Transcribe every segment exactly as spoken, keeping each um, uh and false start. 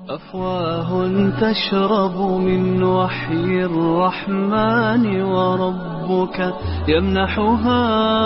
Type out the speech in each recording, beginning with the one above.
أفواه تشرب من وحي الرحمن وربك يمنحها.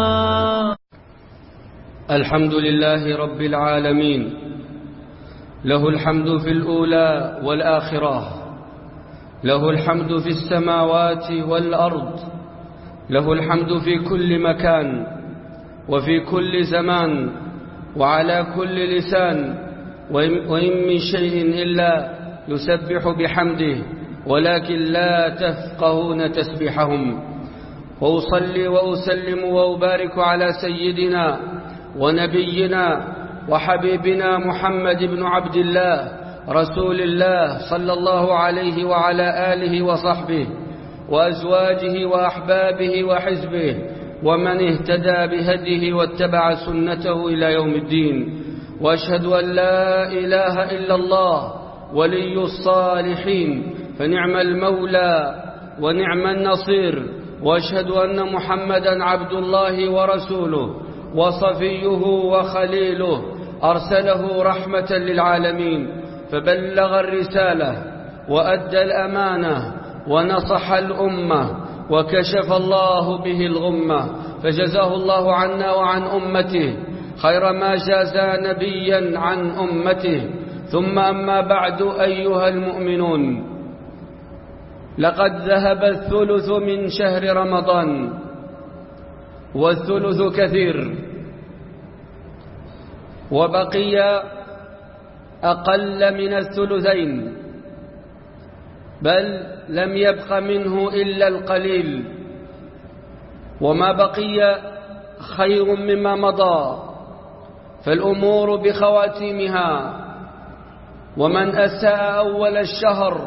الحمد لله رب العالمين، له الحمد في الأولى والآخرة، له الحمد في السماوات والأرض، له الحمد في كل مكان وفي كل زمان وعلى كل لسان، وإن من شيء إلا يسبح بحمده ولكن لا تفقهون تسبيحهم. وأصلي وأسلم وأبارك على سيدنا ونبينا وحبيبنا محمد بن عبد الله رسول الله صلى الله عليه وعلى آله وصحبه وأزواجه وأحبابه وحزبه ومن اهتدى بهديه واتبع سنته إلى يوم الدين. وأشهد أن لا إله إلا الله ولي الصالحين، فنعم المولى ونعم النصير. وأشهد أن محمدا عبد الله ورسوله وصفيه وخليله، أرسله رحمة للعالمين، فبلغ الرسالة وأدى الأمانة ونصح الأمة وكشف الله به الغمة، فجزاه الله عنا وعن أمته خير ما جازى نبيا عن أمته. ثم أما بعد، أيها المؤمنون، لقد ذهب الثلث من شهر رمضان، والثلث كثير، وبقي أقل من الثلثين، بل لم يبق منه إلا القليل، وما بقي خير مما مضى، فالأمور بخواتيمها. ومن أساء أول الشهر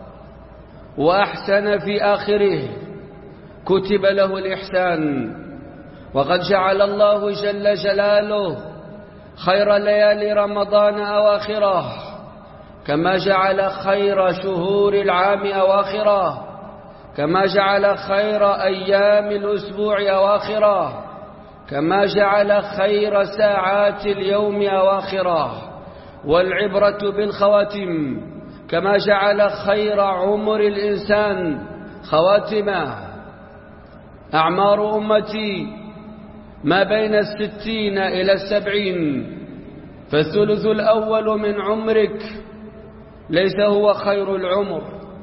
وأحسن في آخره كتب له الإحسان. وقد جعل الله جل جلاله خير ليالي رمضان أواخره، كما جعل خير شهور العام أواخره، كما جعل خير أيام الأسبوع أواخره، كما جعل خير ساعات اليوم أواخره. والعبرة بالخواتم، كما جعل خير عمر الإنسان خواتمه. أعمار أمتي ما بين الستين إلى السبعين، فالثلث الأول من عمرك ليس هو خير العمر،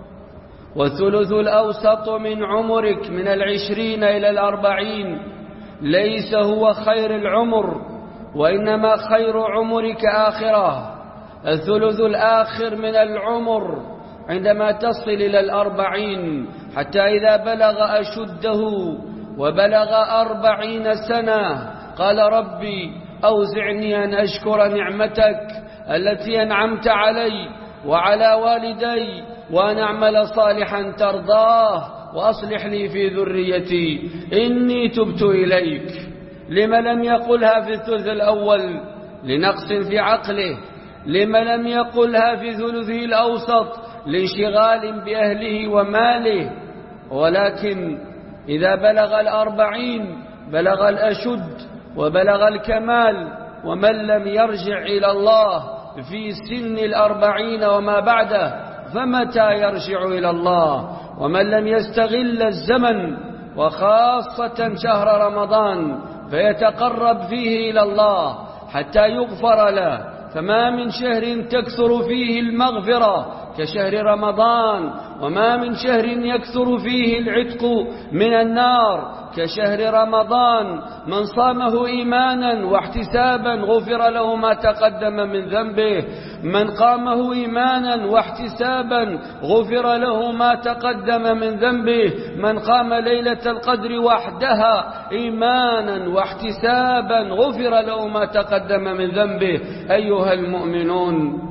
والثلث الأوسط من عمرك من العشرين إلى الأربعين ليس هو خير العمر، وإنما خير عمرك آخرة. الثلث الآخر من العمر عندما تصل إلى الأربعين، حتى إذا بلغ أشده وبلغ أربعين سنة قال ربي أوزعني أن أشكر نعمتك التي أنعمت علي وعلى والدي، وأن أعمل صالحا ترضاه، وأصلح لي في ذريتي إني تبت إليك. لما لم يقلها في الثلث الأول؟ لنقص في عقله. لما لم يقلها في ثلثه الأوسط؟ لانشغال بأهله وماله. ولكن إذا بلغ الأربعين بلغ الأشد وبلغ الكمال. ومن لم يرجع إلى الله في سن الأربعين وما بعده فمتى يرجع إلى الله؟ ومن لم يستغل الزمن وخاصة شهر رمضان فيتقرب فيه إلى الله حتى يغفر له، فما من شهر تكثر فيه المغفرة كشهر رمضان، وما من شهر يكثر فيه العتق من النار كشهر رمضان. من صامه إيمانا واحتسابا غفر له ما تقدم من ذنبه، من قامه إيمانا واحتسابا غفر له ما تقدم من ذنبه، من قام ليلة القدر وحدها إيمانا واحتسابا غفر له ما تقدم من ذنبه. أيها المؤمنون،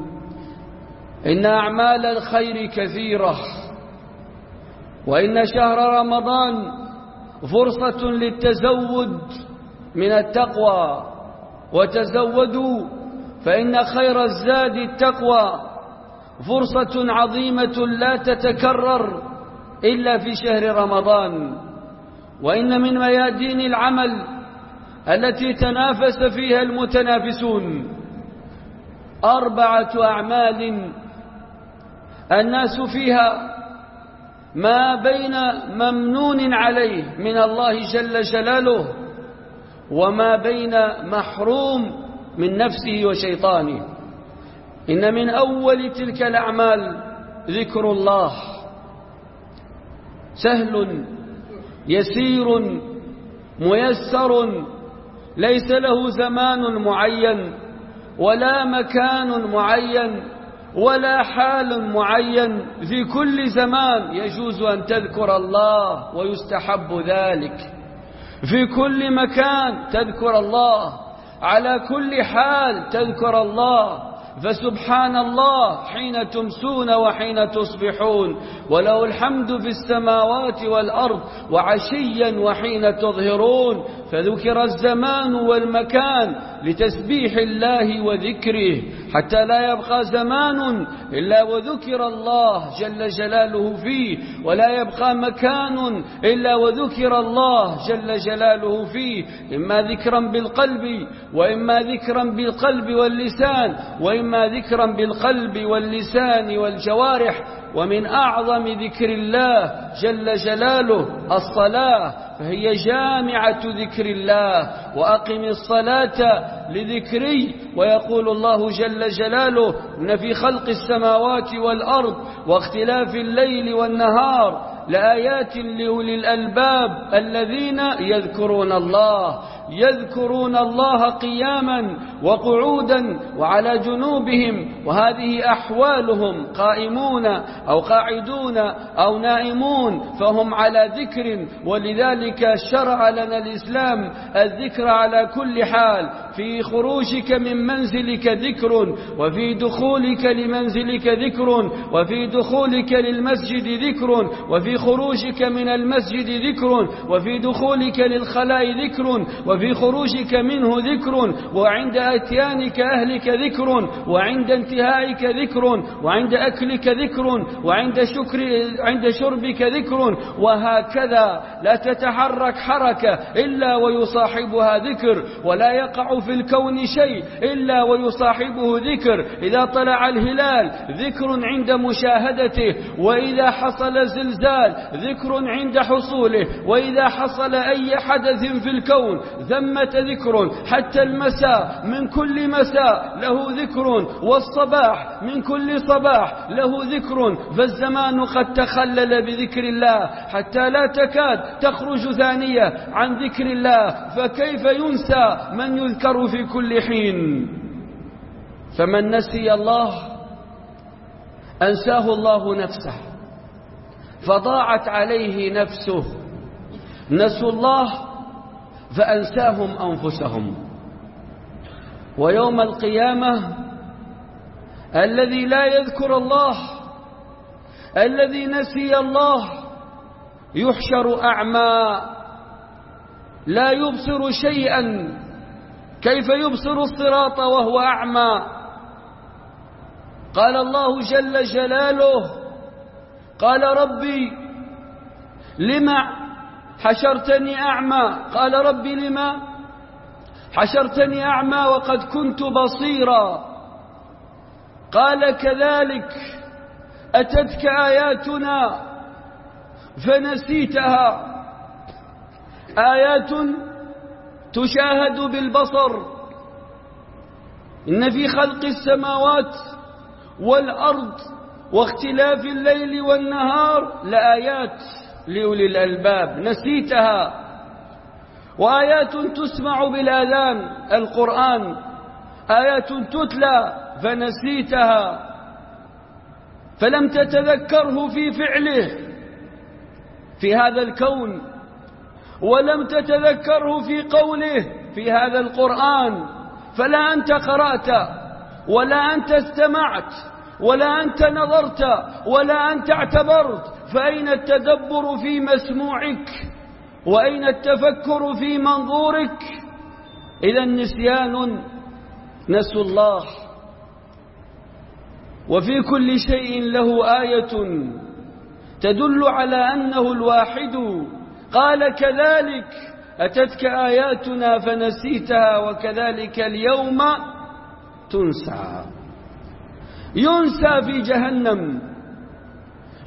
إن أعمال الخير كثيرة، وإن شهر رمضان فرصة للتزود من التقوى. وتزودوا فإن خير الزاد التقوى. فرصة عظيمة لا تتكرر إلا في شهر رمضان. وإن من ميادين العمل التي تنافس فيها المتنافسون أربعة أعمال الناس فيها ما بين ممنون عليه من الله جل جلاله وما بين محروم من نفسه وشيطانه. إن من أول تلك الأعمال ذكر الله، سهل يسير ميسر، ليس له زمان معين ولا مكان معين ولا حال معين. في كل زمان يجوز أن تذكر الله ويستحب ذلك، في كل مكان تذكر الله، على كل حال تذكر الله. فسبحان الله حين تمسون وحين تصبحون، وله الحمد في السماوات والأرض وعشيا وحين تظهرون. فذكر الزمان والمكان لتسبيح الله وذكره، حتى لا يبقى زمان إلا وذكر الله جل جلاله فيه، ولا يبقى مكان إلا وذكر الله جل جلاله فيه، إما ذكرا بالقلب وإما ذكرا بالقلب واللسان وإما ذكرا بالقلب واللسان والجوارح. ومن أعظم ذكر الله جل جلاله الصلاة، فهي جامعة ذكر الله. وأقم الصلاة لذكري. ويقول الله جل جلاله: إن في خلق السماوات والأرض واختلاف الليل والنهار لآيات لأولي الألباب الذين يذكرون الله يذكرون الله قياما وقعودا وعلى جنوبهم، وهذه أحوالهم قائمون أو قاعدون أو نائمون، فهم على ذكر. ولذلك شرع لنا الإسلام الذكر على كل حال. في خروجك من منزلك ذكر، وفي دخولك لمنزلك ذكر، وفي دخولك للمسجد ذكر، وفي خروجك من المسجد ذكر، وفي دخولك للخلاء ذكر، وفي خروجك منه ذكر، وعند اتيانك أهلك ذكر، وعند انتهائك ذكر، وعند أكلك ذكر، وعند شكر عند شربك ذكر، وهكذا. لا تتحرك حركة إلا ويصاحبها ذكر، ولا يقع في الكون شيء إلا ويصاحبه ذكر. إذا طلع الهلال ذكر عند مشاهدته، وإذا حصل زلزال ذكر عند حصوله، وإذا حصل أي حدث في الكون ثمة ذكر. حتى المساء من كل مساء له ذكر، والصباح من كل صباح له ذكر. فالزمان قد تخلل بذكر الله حتى لا تكاد تخرج ثانية عن ذكر الله، فكيف ينسى من يذكر في كل حين؟ فمن نسي الله أنساه الله نفسه، فضاعت عليه نفسه. نسوا الله فأنساهم أنفسهم. ويوم القيامة الذي لا يذكر الله، الذي نسي الله، يحشر أعمى لا يبصر شيئا. كيف يبصر الصراط وهو أعمى؟ قال الله جل جلاله: قال ربي لما حشرتني أعمى؟ قال ربي لما حشرتني أعمى وقد كنت بصيرا؟ قال: كذلك أتتك آياتنا فنسيتها. آيات تشاهد بالبصر. إن في خلق السماوات والأرض واختلاف الليل والنهار لآيات لأولي الألباب، نسيتها. وآيات تسمع بالآذان، القرآن، آيات تتلى فنسيتها، فلم تتذكره في فعله في هذا الكون، ولم تتذكره في قوله في هذا القرآن. فلا أنت قرأت، ولا أنت استمعت، ولا أنت نظرت، ولا أنت اعتبرت. فأين التدبر في مسموعك؟ وأين التفكر في منظورك؟ إذا نسيان، نسوا الله. وفي كل شيء له آية تدل على أنه الواحد. قال: كذلك أتتك آياتنا فنسيتها وكذلك اليوم تنسى. ينسى في جهنم،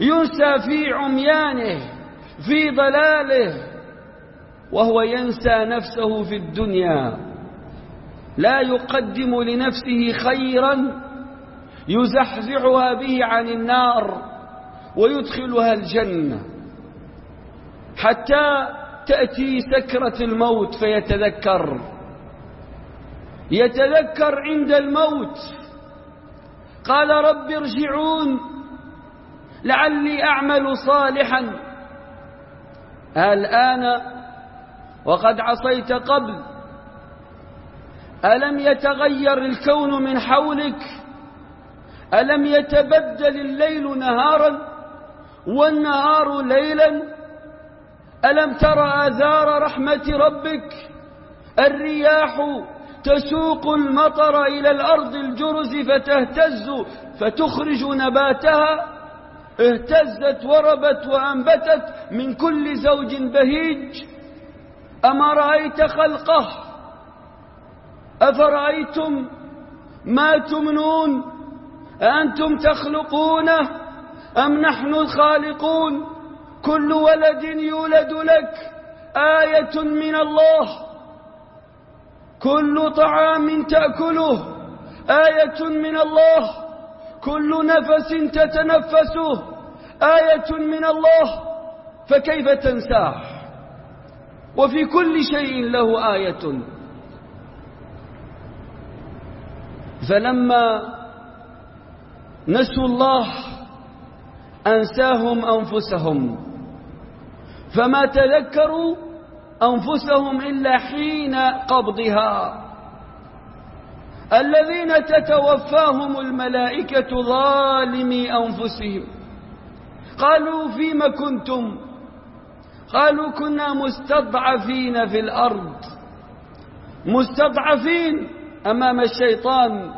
ينسى في عميانه في ضلاله، وهو ينسى نفسه في الدنيا، لا يقدم لنفسه خيرا يزحزحها به عن النار ويدخلها الجنة، حتى تأتي سكرة الموت فيتذكر يتذكر عند الموت قال رب ارجعون لعلي أعمل صالحا. الآن وقد عصيت قبل؟ ألم يتغير الكون من حولك؟ ألم يتبدل الليل نهارا والنهار ليلا؟ ألم ترى آثار رحمة ربك؟ الرياح تسوق المطر إلى الأرض الجرز فتهتز فتخرج نباتها، اهتزت وربت وأنبتت من كل زوج بهيج. أما رأيت خلقه؟ أفرأيتم ما تمنون؟ أأنتم تخلقونه أم نحن الخالقون؟ كل ولد يولد لك آية من الله، كل طعام تأكله آية من الله، كل نفس تتنفسه آية من الله، فكيف تنساه؟ وفي كل شيء له آية. فلما نسوا الله أنساهم أنفسهم، فما تذكروا أنفسهم إلا حين قبضها. الذين تتوفاهم الملائكة ظالمي أنفسهم قالوا فيم كنتم؟ قالوا كنا مستضعفين في الأرض، مستضعفين أمام الشيطان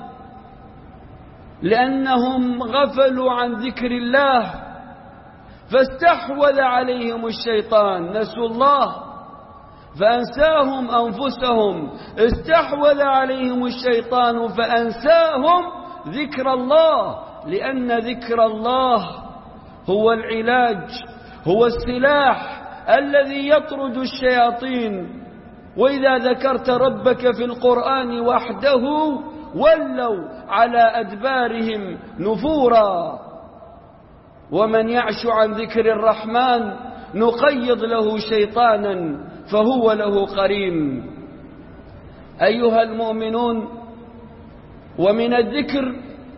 لأنهم غفلوا عن ذكر الله فاستحوذ عليهم الشيطان، نسوا الله فأنساهم أنفسهم، استحوذ عليهم الشيطان فأنساهم ذكر الله، لأن ذكر الله هو العلاج، هو السلاح الذي يطرد الشياطين. وإذا ذكرت ربك في القرآن وحده ولوا على أدبارهم نفورا. ومن يعش عن ذكر الرحمن نقيض له شيطانا فهو له قرين. أيها المؤمنون، ومن الذكر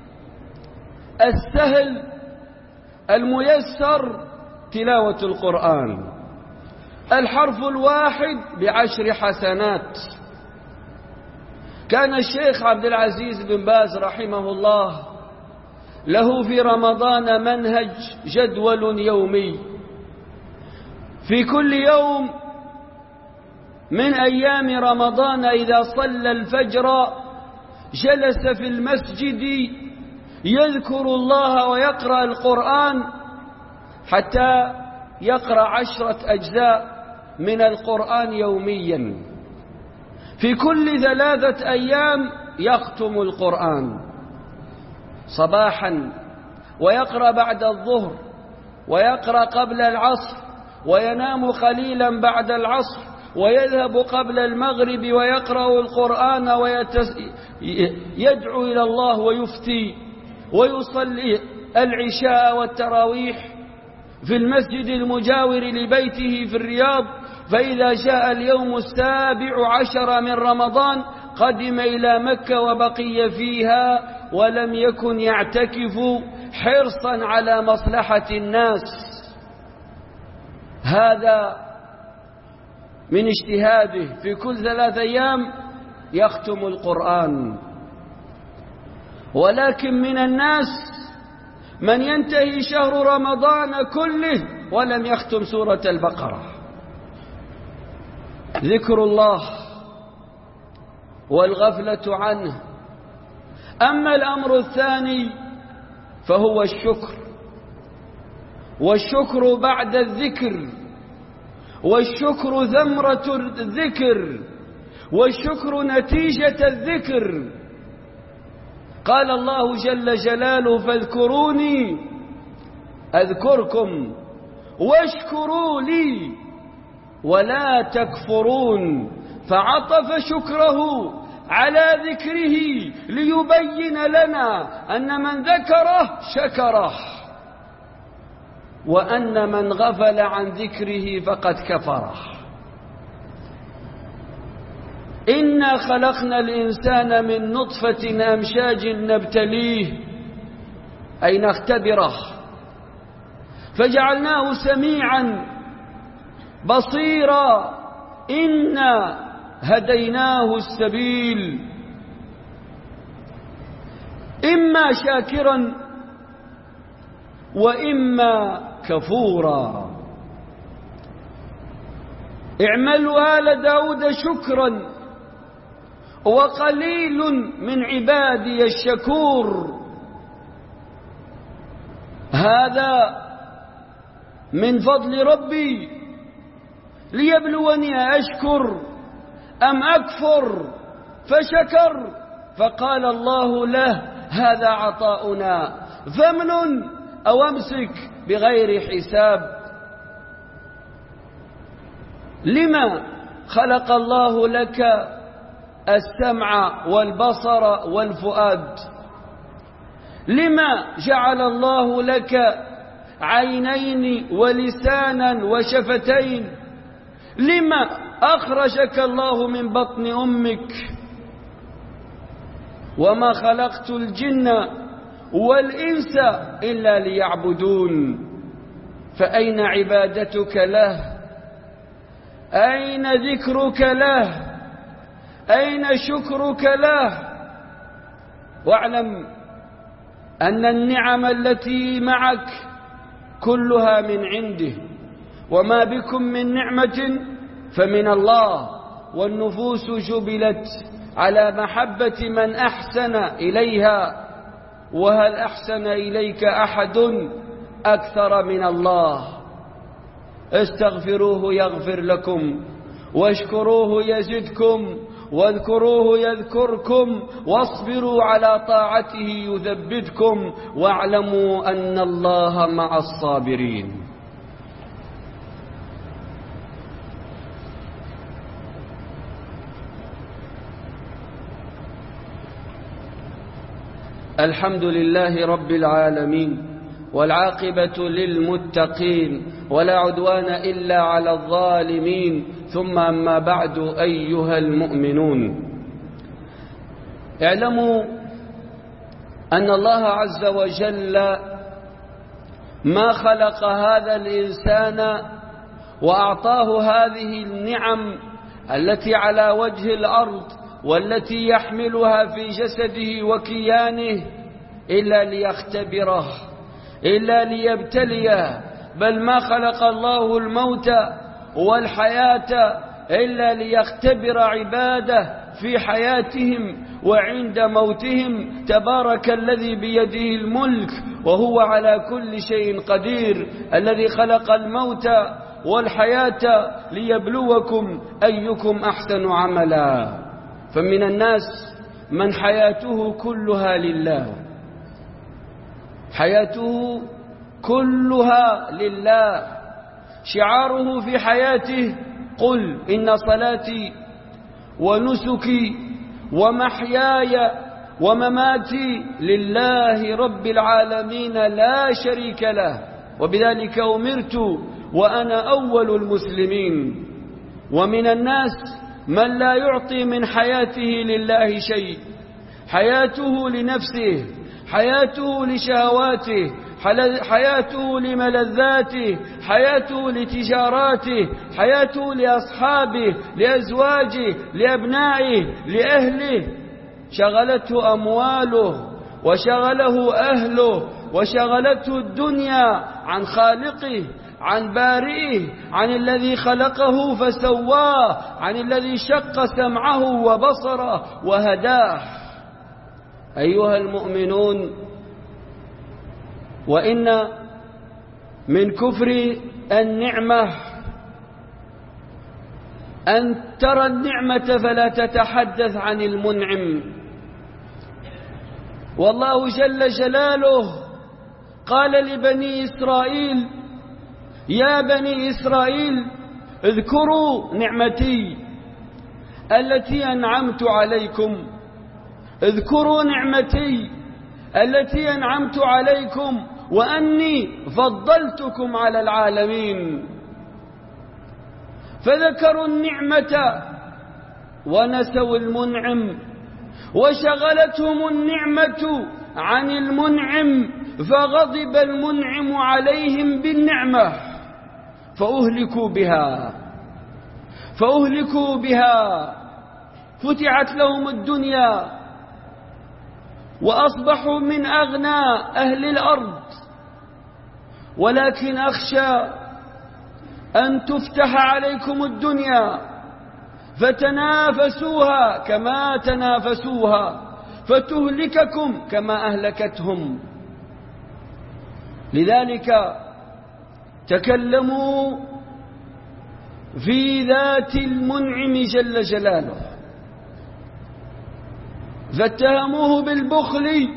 السهل الميسر تلاوة القرآن، الحرف الواحد بعشر حسنات. كان الشيخ عبد العزيز بن باز رحمه الله له في رمضان منهج جدول يومي، في كل يوم من أيام رمضان إذا صلى الفجر جلس في المسجد يذكر الله ويقرأ القرآن حتى يقرأ عشرة أجزاء من القرآن يوميا. في كل ثلاثة أيام يختم القرآن صباحا، ويقرأ بعد الظهر، ويقرأ قبل العصر، وينام قليلا بعد العصر، ويذهب قبل المغرب ويقرأ القرآن ويدعو إلى الله ويفتي، ويصلي العشاء والتراويح في المسجد المجاور لبيته في الرياض. فإذا جاء اليوم السابع عشر من رمضان قدم إلى مكة وبقي فيها، ولم يكن يعتكف حرصا على مصلحة الناس. هذا من اجتهاده، في كل ثلاث أيام يختم القرآن. ولكن من الناس من ينتهي شهر رمضان كله ولم يختم سورة البقرة. ذكر الله والغفلة عنه. أما الأمر الثاني فهو الشكر، والشكر بعد الذكر، والشكر ثمرة الذكر، والشكر نتيجة الذكر. قال الله جل جلاله فاذكروني أذكركم واشكروا لي ولا تكفرون، فعطف شكره على ذكره ليبين لنا أن من ذكره شكره، وأن من غفل عن ذكره فقد كفره. إنا خلقنا الإنسان من نطفة أمشاج نبتليه أي نختبره، فجعلناه سميعا بصيرا، إنا هديناه السبيل إما شاكرا وإما كفورا. اعملوا آل داود شكرا وقليل من عبادي الشكور. هذا من فضل ربي ليبلوني أشكر أم أكفر، فشكر فقال الله له هذا عطاؤنا فامنن أو أمسك بغير حساب. لما خلق الله لك السمع والبصر والفؤاد؟ لما جعل الله لك عينين ولسانا وشفتين؟ لما أخرجك الله من بطن أمك؟ وما خلقت الجن والإنس إلا ليعبدون. فأين عبادتك له؟ أين ذكرك له؟ أين شكرك له؟ واعلم أن النعم التي معك كلها من عنده، وما بكم من نعمة فمن الله، والنفوس جبلت على محبة من أحسن إليها، وهل أحسن إليك أحد أكثر من الله؟ استغفروه يغفر لكم، واشكروه يزدكم، واذكروه يذكركم، واصبروا على طاعته يثبتكم، واعلموا أن الله مع الصابرين. الحمد لله رب العالمين، والعاقبة للمتقين، ولا عدوان إلا على الظالمين، ثم أما بعد أيها المؤمنون، اعلموا أن الله عز وجل ما خلق هذا الإنسان وأعطاه هذه النعم التي على وجه الأرض والتي يحملها في جسده وكيانه إلا ليختبره، إلا ليبتليه. بل ما خلق الله الموت والحياة إلا ليختبر عباده في حياتهم وعند موتهم. تبارك الذي بيده الملك وهو على كل شيء قدير، الذي خلق الموت والحياة ليبلوكم أيكم أحسن عملا. فمن الناس من حياته كلها لله، حياته كلها لله، شعاره في حياته قل إن صلاتي ونسكي ومحياي ومماتي لله رب العالمين لا شريك له، وبذلك أمرت وأنا أول المسلمين. ومن الناس من لا يعطي من حياته لله شيء، حياته لنفسه، حياته لشهواته، حياته لملذاته، حياته لتجاراته، حياته لأصحابه، لأزواجه، لأبنائه، لأهله. شغلته أمواله وشغله أهله وشغلته الدنيا عن خالقه، عن بارئه، عن الذي خلقه فسواه، عن الذي شق سمعه وبصره وهداه. أيها المؤمنون، وإن من كفر النعمة أن ترى النعمة فلا تتحدث عن المنعم. والله جل جلاله قال لبني إسرائيل: يا بني إسرائيل اذكروا نعمتي التي أنعمت عليكم، اذكروا نعمتي التي أنعمت عليكم وأني فضلتكم على العالمين. فذكروا النعمة ونسوا المنعم، وشغلتهم النعمة عن المنعم، فغضب المنعم عليهم بالنعمة فأهلكوا بها فأهلكوا بها فتحت لهم الدنيا وأصبحوا من أغنى أهل الأرض. ولكن أخشى أن تفتح عليكم الدنيا فتنافسوها كما تنافسوها فتهلككم كما أهلكتهم. لذلك تكلموا في ذات المنعم جل جلاله، فاتهموه بالبخل،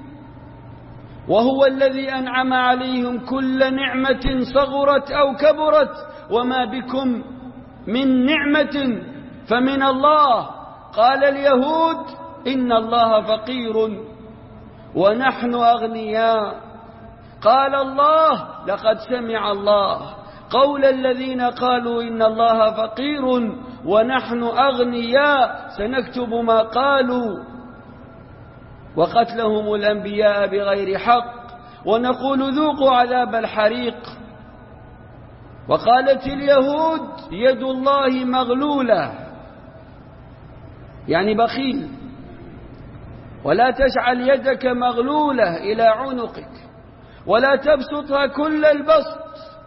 وهو الذي أنعم عليهم كل نعمة صغرت أو كبرت، وما بكم من نعمة فمن الله. قال اليهود: إن الله فقير ونحن أغنياء. قال الله: لقد سمع الله قول الذين قالوا إن الله فقير ونحن أغنياء سنكتب ما قالوا وقتلهم الأنبياء بغير حق ونقول ذوقوا عذاب الحريق. وقالت اليهود: يد الله مغلولة، يعني بخيل، ولا تجعل يدك مغلولة إلى عنقك ولا تبسطها كل البسط.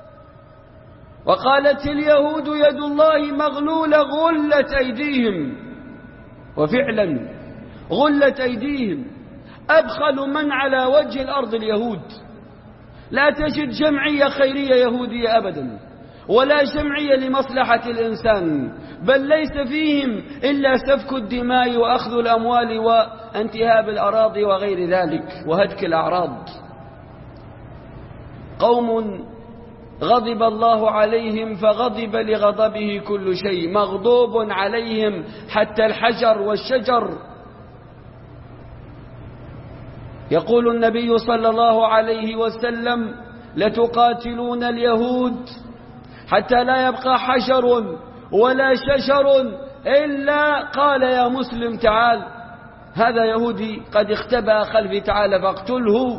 وقالت اليهود: يد الله مغلولة غلت أيديهم، وفعلا غلت أيديهم. أبخل من على وجه الأرض اليهود. لا تجد جمعية خيرية يهودية أبدا، ولا جمعية لمصلحة الإنسان، بل ليس فيهم إلا سفك الدماء وأخذ الأموال وانتهاب الأراضي وغير ذلك وهتك الأعراض. قوم غضب الله عليهم فغضب لغضبه كل شيء، مغضوب عليهم حتى الحجر والشجر. يقول النبي صلى الله عليه وسلم: لتقاتلون اليهود حتى لا يبقى حجر ولا شجر إلا قال يا مسلم تعال، هذا يهودي قد اختبأ خلفي، تعال فاقتله.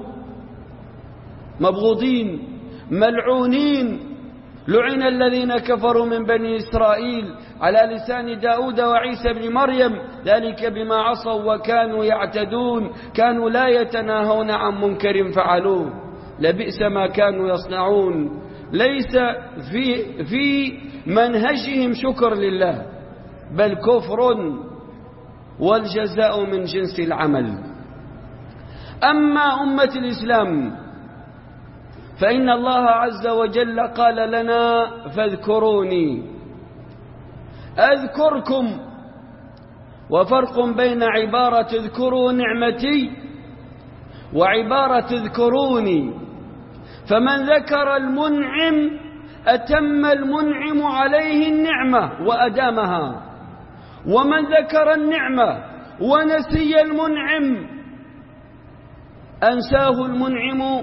مبغوضين ملعونين، لعن الذين كفروا من بني إسرائيل على لسان داود وعيسى بن مريم، ذلك بما عصوا وكانوا يعتدون، كانوا لا يتناهون عن منكر فعلوه، لبئس ما كانوا يصنعون. ليس في, في منهجهم شكر لله، بل كفر، والجزاء من جنس العمل. أما أمة الإسلام فإن الله عز وجل قال لنا: فاذكروني أذكركم. وفرق بين عبارة اذكروا نعمتي وعبارة اذكروني. فمن ذكر المنعم أتم المنعم عليه النعمة وأدامها، ومن ذكر النعمة ونسي المنعم أنساه المنعم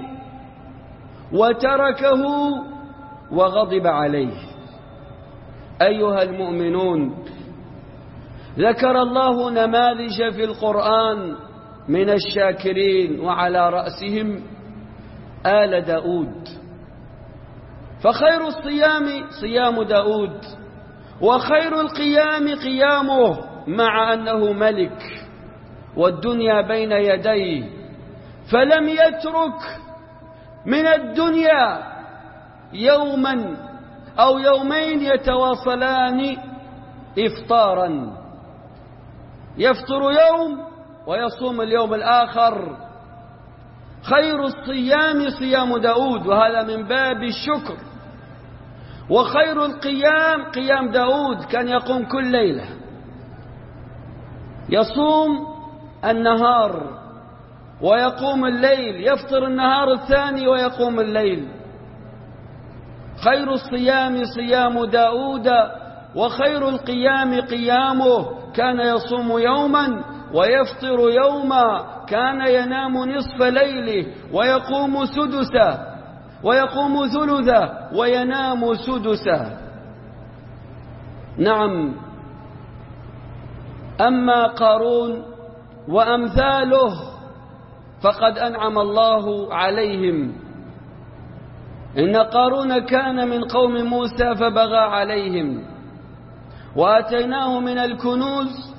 وتركه وغضب عليه. أيها المؤمنون، ذكر الله نماذج في القرآن من الشاكرين، وعلى رأسهم آل داود. فخير الصيام صيام داود، وخير القيام قيامه، مع أنه ملك والدنيا بين يديه، فلم يترك من الدنيا يوما أو يومين يتواصلان إفطارا، يفطر يوم ويصوم اليوم الآخر. خير الصيام صيام داود، وهذا من باب الشكر. وخير القيام قيام داود، كان يقوم كل ليلة، يصوم النهار ويقوم الليل، يفطر النهار الثاني ويقوم الليل. خير الصيام صيام داود وخير القيام قيامه، كان يصوم يوما ويفطر يوما، كان ينام نصف ليله ويقوم سدسا ويقوم ثلثا وينام سدسا. نعم. أما قارون وأمثاله فقد أنعم الله عليهم. إن قارون كان من قوم موسى فبغى عليهم، وآتيناه من الكنوز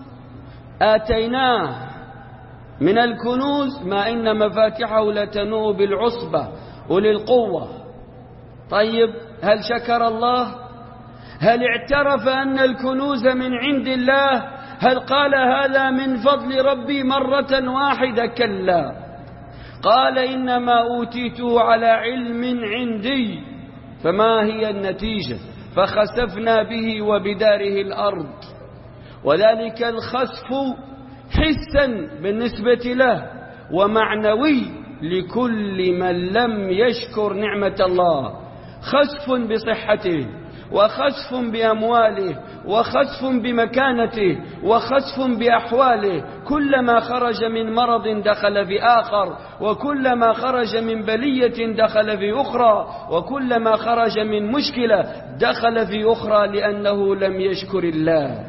آتيناه من الكنوز ما إن مفاتحه لتنوء بالعصبة أولي القوة. طيب، هل شكر الله؟ هل اعترف أن الكنوز من عند الله؟ هل قال هذا من فضل ربي مرة واحدة؟ كلا، قال إنما أوتيته على علم عندي. فما هي النتيجة؟ فخسفنا به وبداره الأرض. وذلك الخسف حسا بالنسبة له، ومعنوي لكل من لم يشكر نعمة الله. خسف بصحته، وخسف بأمواله، وخسف بمكانته، وخسف بأحواله. كلما خرج من مرض دخل في آخر، وكلما خرج من بلية دخل في أخرى، وكلما خرج من مشكلة دخل في أخرى، لأنه لم يشكر الله.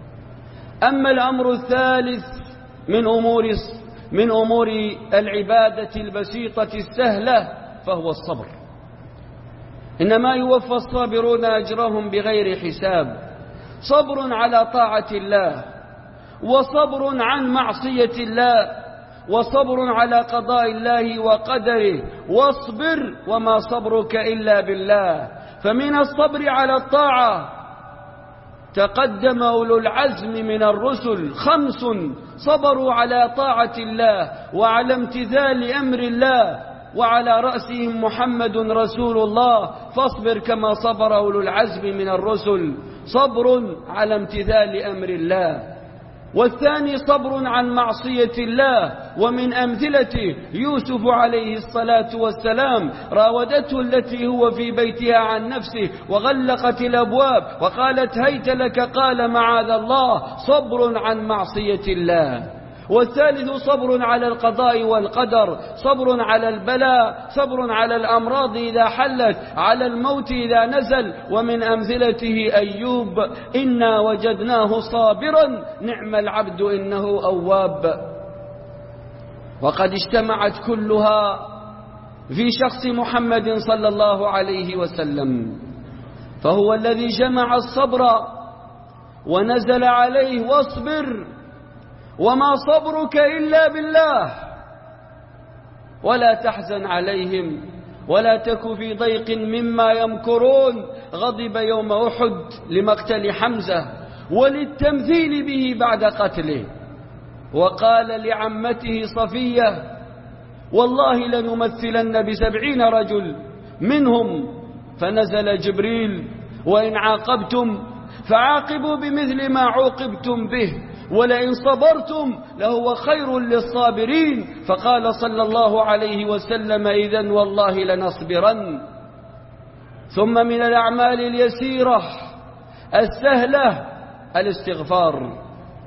أما الأمر الثالث من أمور من أمور العبادة البسيطة السهلة فهو الصبر. إنما يوفى الصابرون أجرهم بغير حساب. صبر على طاعة الله، وصبر عن معصية الله، وصبر على قضاء الله وقدره. واصبر وما صبرك إلا بالله. فمن الصبر على الطاعة تقدم أولو العزم من الرسل، خمس صبروا على طاعة الله وعلى امتثال أمر الله، وعلى رأسهم محمد رسول الله. فاصبر كما صبر أولو العزم من الرسل، صبر على امتثال أمر الله. والثاني صبر عن معصية الله. ومن أمثلته يوسف عليه الصلاة والسلام، راودته التي هو في بيتها عن نفسه وغلقت الأبواب وقالت هيت لك، قال معاذ الله، صبر عن معصية الله. والثالث صبر على القضاء والقدر، صبر على البلاء، صبر على الأمراض إذا حلت، على الموت إذا نزل. ومن أمثلته أيوب، إنا وجدناه صابرا نعم العبد إنه أواب. وقد اجتمعت كلها في شخص محمد صلى الله عليه وسلم، فهو الذي جمع الصبر ونزل عليه واصبر وما صبرك إلا بالله، ولا تحزن عليهم ولا تك في ضيق مما يمكرون. غضب يوم أحد لمقتل حمزة وللتمثيل به بعد قتله، وقال لعمته صفية والله لنمثلن بسبعين رجل منهم. فنزل جبريل وإن عاقبتم فعاقبوا بمثل ما عوقبتم به ولئن صبرتم لهو خير للصابرين. فقال صلى الله عليه وسلم إذن والله لنصبرن. ثم من الأعمال اليسيرة السهلة الاستغفار.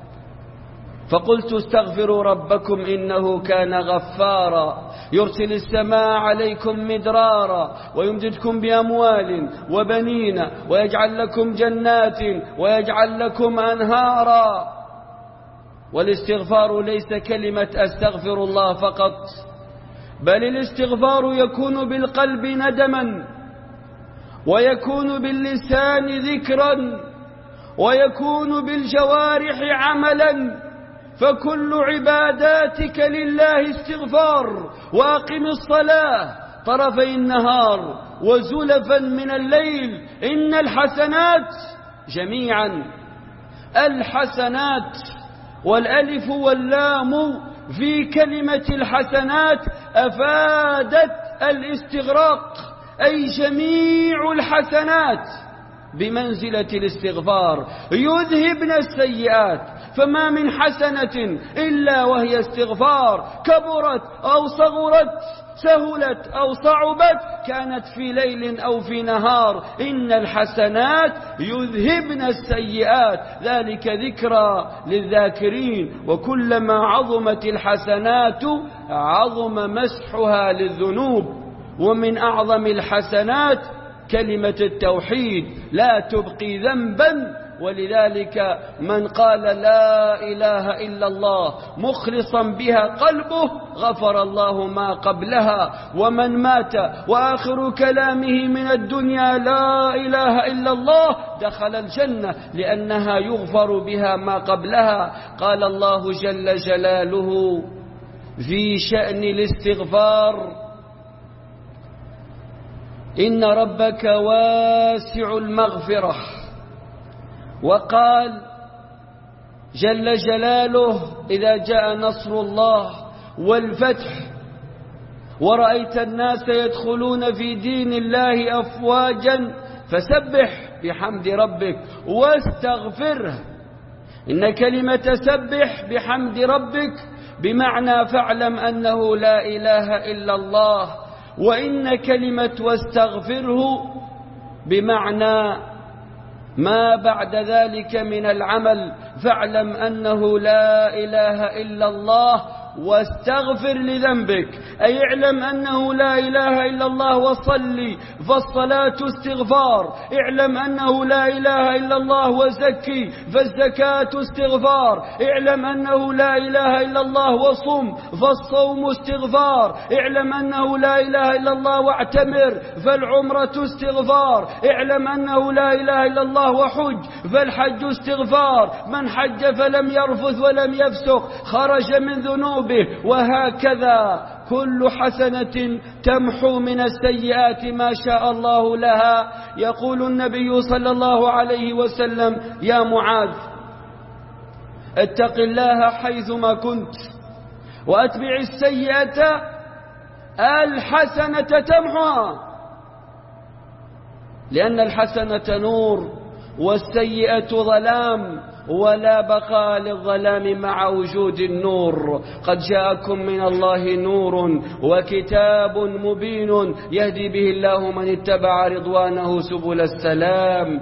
فقلت استغفروا ربكم إنه كان غفارا يرسل السماء عليكم مدرارا ويمددكم بأموال وبنين ويجعل لكم جنات ويجعل لكم أنهارا. والاستغفار ليس كلمة أستغفر الله فقط، بل الاستغفار يكون بالقلب ندما، ويكون باللسان ذكرا، ويكون بالجوارح عملا. فكل عباداتك لله استغفار. وأقم الصلاة طرفي النهار وزلفا من الليل إن الحسنات جميعا. الحسنات والألف واللام في كلمة الحسنات أفادت الاستغراق، أي جميع الحسنات بمنزلة الاستغفار. يذهبن السيئات فما من حسنة إلا وهي استغفار، كبرت أو صغرت، سهلت أو صعبت، كانت في ليل أو في نهار. إن الحسنات يذهبن السيئات، ذلك ذكرى للذاكرين. وكلما عظمت الحسنات عظم مسحها للذنوب. ومن أعظم الحسنات كلمة التوحيد، لا تبقي ذنبا. ولذلك من قال لا إله إلا الله مخلصا بها قلبه غفر الله ما قبلها. ومن مات وآخر كلامه من الدنيا لا إله إلا الله دخل الجنة، لأنها يغفر بها ما قبلها. قال الله جل جلاله في شأن الاستغفار: إن ربك واسع المغفرة. وقال جل جلاله: إذا جاء نصر الله والفتح ورأيت الناس يدخلون في دين الله أفواجا فسبح بحمد ربك واستغفره. إن كلمة سبح بحمد ربك بمعنى فاعلم أنه لا إله إلا الله، وإن كلمة واستغفره بمعنى ما بعد ذلك من العمل، فاعلم أنه لا إله إلا الله واستغفر لذنبك، أي اعلم أنه لا إله إلا الله وصلي، فالصلاة استغفار. اعلم أنه لا إله إلا الله وزكي، فالزكاة استغفار. اعلم أنه لا إله إلا الله وصم، فالصوم استغفار. اعلم أنه لا إله إلا الله واعتمر، فالعمرة استغفار. اعلم أنه لا إله إلا الله وحج، فالحج استغفار. من حج فلم يرفث ولم يفسق خرج من ذنوبه. وهكذا كل حسنة تمحو من السيئات ما شاء الله لها. يقول النبي صلى الله عليه وسلم: يا معاذ اتق الله حيثما كنت وأتبع السيئة الحسنة تمحوها، لأن الحسنة نور والسيئة ظلام، ولا بقاء للظلام مع وجود النور. قد جاءكم من الله نور وكتاب مبين يهدي به الله من اتبع رضوانه سبل السلام.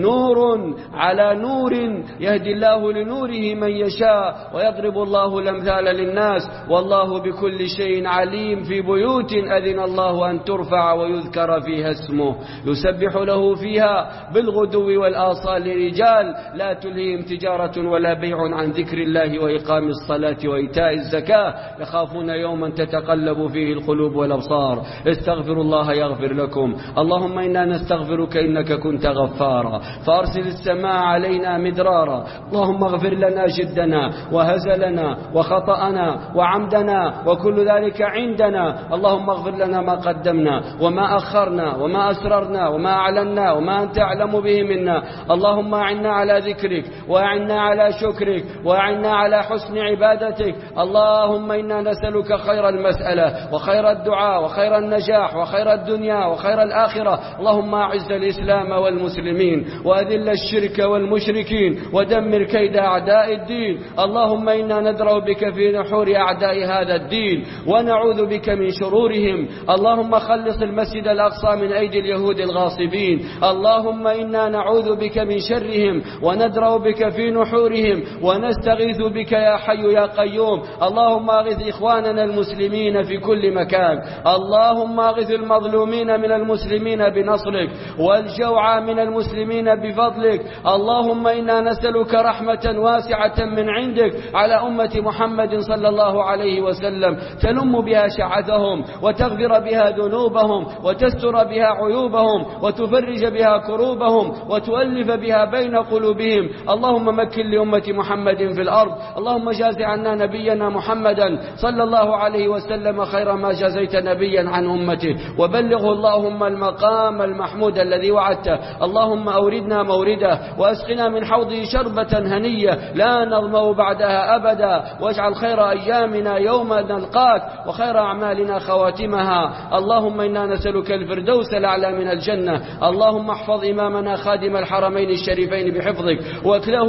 نور على نور يهدي الله لنوره من يشاء، ويضرب الله الأمثال للناس، والله بكل شيء عليم. في بيوت أذن الله أن ترفع ويذكر فيها اسمه يسبح له فيها بالغدو والآصال رجال لا تلهيهم تجارة ولا بيع عن ذكر الله وإقام الصلاة وإيتاء الزكاة يخافون يوما تتقلب فيه القلوب والأبصار. استغفروا الله يغفر لكم. اللهم إنا نستغفرك إنك كنت غفارا فأرسل السماء علينا مدرارا. اللهم اغفر لنا جدنا وهزلنا وخطأنا وعمدنا وكل ذلك عندنا. اللهم اغفر لنا ما قدمنا وما أخرنا وما أسررنا وما أعلنا وما أنت أعلم به منا. اللهم أعنا على ذكرك وأعنا على شكرك وأعنا على حسن عبادتك. اللهم إنا نسألك خير المسألة وخير الدعاء وخير النجاح وخير الدنيا وخير الآخرة. اللهم أعز الإسلام والمسلمين وأذل الشرك والمشركين ودمر كيد أعداء الدين. اللهم إنا ندرأ بك في نحور أعداء هذا الدين ونعوذ بك من شرورهم. اللهم خلص المسجد الأقصى من أيدي اليهود الغاصبين. اللهم إنا نعوذ بك من شرهم وندرأ بك في نحورهم ونستغيث بك يا حي يا قيوم. اللهم أغث إخواننا المسلمين في كل مكان. اللهم أغث المظلومين من المسلمين بنصرك والجوع من المسلمين بفضلك. اللهم إنا نسألك رحمة واسعة من عندك على أمة محمد صلى الله عليه وسلم تلم بها شعثهم وتغفر بها ذنوبهم وتستر بها عيوبهم وتفرج بها كروبهم وتؤلف بها بين قلوبهم. اللهم مكن لأمة محمد في الأرض. اللهم جاز عنا نبينا محمدا صلى الله عليه وسلم خير ما جازيت نبيا عن أمته، وبلغه اللهم المقام المحمود الذي وعدته. اللهم أوردنا مورده وأسقنا من حوضه شربة هنية لا نظمأ بعدها أبدا، واجعل خير أيامنا يوم نلقاك وخير أعمالنا خواتمها. اللهم إنا نسألك الفردوس الأعلى من الجنة. اللهم احفظ إمامنا خادم الحرمين الشريفين بحفظك واكله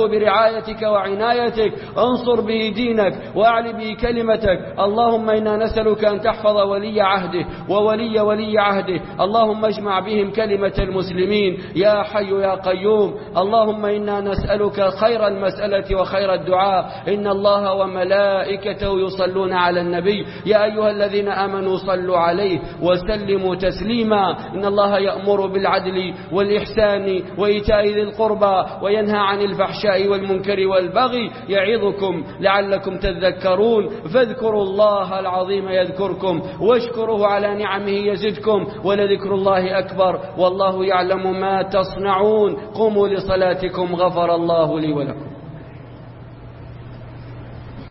له برعايتك وعنايتك، انصر به دينك وأعل به كلمتك. اللهم إنا نسألك أن تحفظ ولي عهده وولي ولي عهده، اللهم اجمع بهم كلمة المسلمين يا حي يا قيوم. اللهم إنا نسألك خير المسألة وخير الدعاء، إن الله وملائكته يصلون على النبي يا أيها الذين آمنوا صلوا عليه وسلموا تسليما. إن الله يأمر بالعدل والإحسان وإيتاء ذي القربى وينهى عن الفحشاء والمنكر والبغي يعظكم لعلكم تذكرون. فاذكروا الله العظيم يذكركم واشكروه على نعمه يزدكم ولذكر الله أكبر والله يعلم ما تصنعون. قوموا لصلاتكم غفر الله لي ولكم.